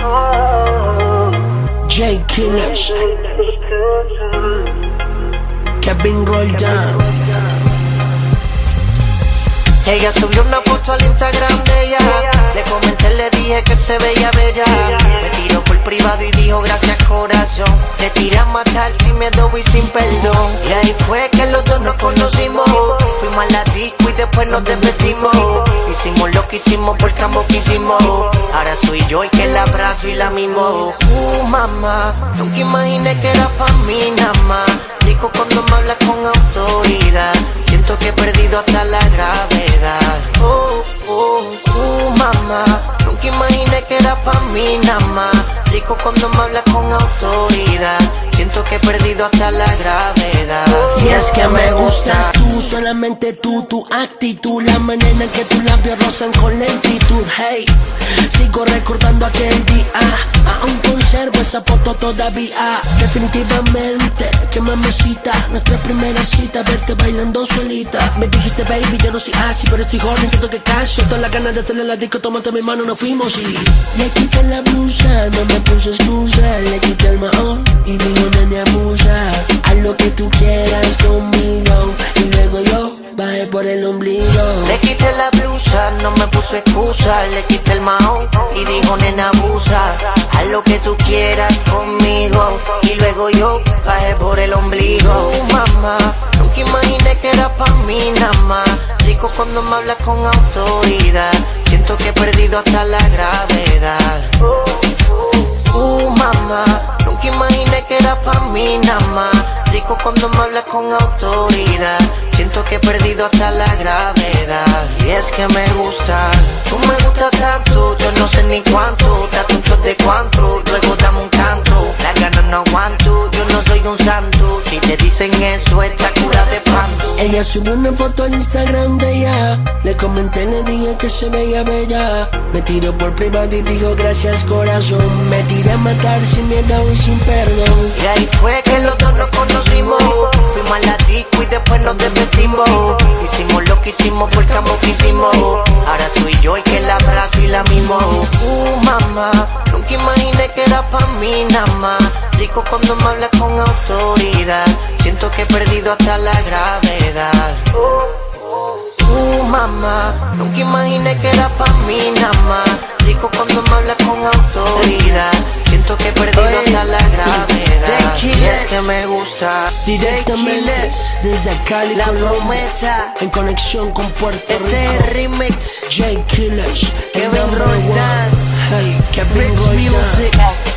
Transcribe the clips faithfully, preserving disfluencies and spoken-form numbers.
J Killers, Kevin Roldan. Ella subió una foto al Instagram de ella. Le comenté, le dije que se veía bella. Me tiró por privado y dijo gracias corazón. Le tiré a matar sin miedo y sin perdón. Y ahí fue que los dos nos conocimos. Fuimos a la disco y después nos despedimos. Hicimos lo que hicimos porque ambos quisimos. Ahora soy yo el que la abrazo y la mimo. Uh, mamá, nunca imaginé que era pa' mí nada más. Rico cuando me hablas con autoridad. Siento que he perdido hasta la gravedad. Oh, oh, uh, mamá, nunca imaginé que era pa' mí nada más. Rico cuando me hablas con autoridad. Siento que he perdido hasta la gravedad. Y es que me gustas tú, solamente tú, tu actitud, la manera en que tus labios rozan con lentitud. Hey, sigo recordando aquel día, aún conservo esa foto todavía. Definitivamente, que mamacita, nuestra primera cita, verte bailando solita. Me dijiste baby, yo no soy así, pero estoy joven, siento que caso. Todas las ganas de hacerle la disco, tomaste mi mano, nos fuimos y le quité la blusa, no me puse excusa. Le quité el mahón y digo nene abusa. Haz lo que tú quieras conmigo y luego yo bajé por el ombligo. Le quité la blusa, no me puso excusa. Le quité el mahón y dijo nena abusa. Haz lo que tú quieras conmigo y luego yo bajé por el ombligo. Uh, mamá, nunca imaginé que era pa' mí nada más. Rico cuando me hablas con autoridad. Siento que he perdido hasta la gravedad. Uh, mamá, nunca imaginé que era pa' mí nada más. Rico cuando me hablas con autoridad. Siento que he perdido hasta la gravedad. Y es que me gusta, tú me gustas tanto. Yo no sé ni cuánto, date un shot de cuánto. Luego dame un canto, las ganas no aguanto. Yo no soy un santo, si te dicen eso esta cura de panto. Ella subió una foto al Instagram de ella. Le comenté, le dije que se veía bella. Me tiró por privado y dijo gracias corazón. Me tiré a matar sin miedo y sin perdón. Y ahí fue que los dos nos conocimos. Fuimos a la disco y después nos despedimos. Hicimos lo que hicimos porque ambos quisimos. Ahora soy yo el que la abrazo y la mimo. Uh, mamá, nunca imaginé que era pa' mí nada más. Rico cuando me hablas con autoridad. Siento que he perdido hasta la gravedad. Uh, mamá, nunca imaginé que era pa' mí nada más. Rico cuando me hablas con autoridad. Siento que he perdido hasta la gravedad. Y es que me gusta directamente desde Cali, la Colombia, promesa en conexión con Puerto Rico. este es remix J Killers, Kevin Roldan, hey, Kevin Rich Roldan, Music,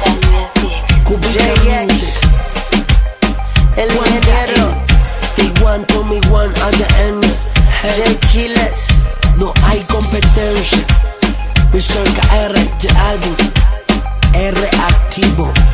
J X, el ingeniero, T one to me one at the end. Hey, J Killers. no hay competencia. Mi soy K R de álbum R activo.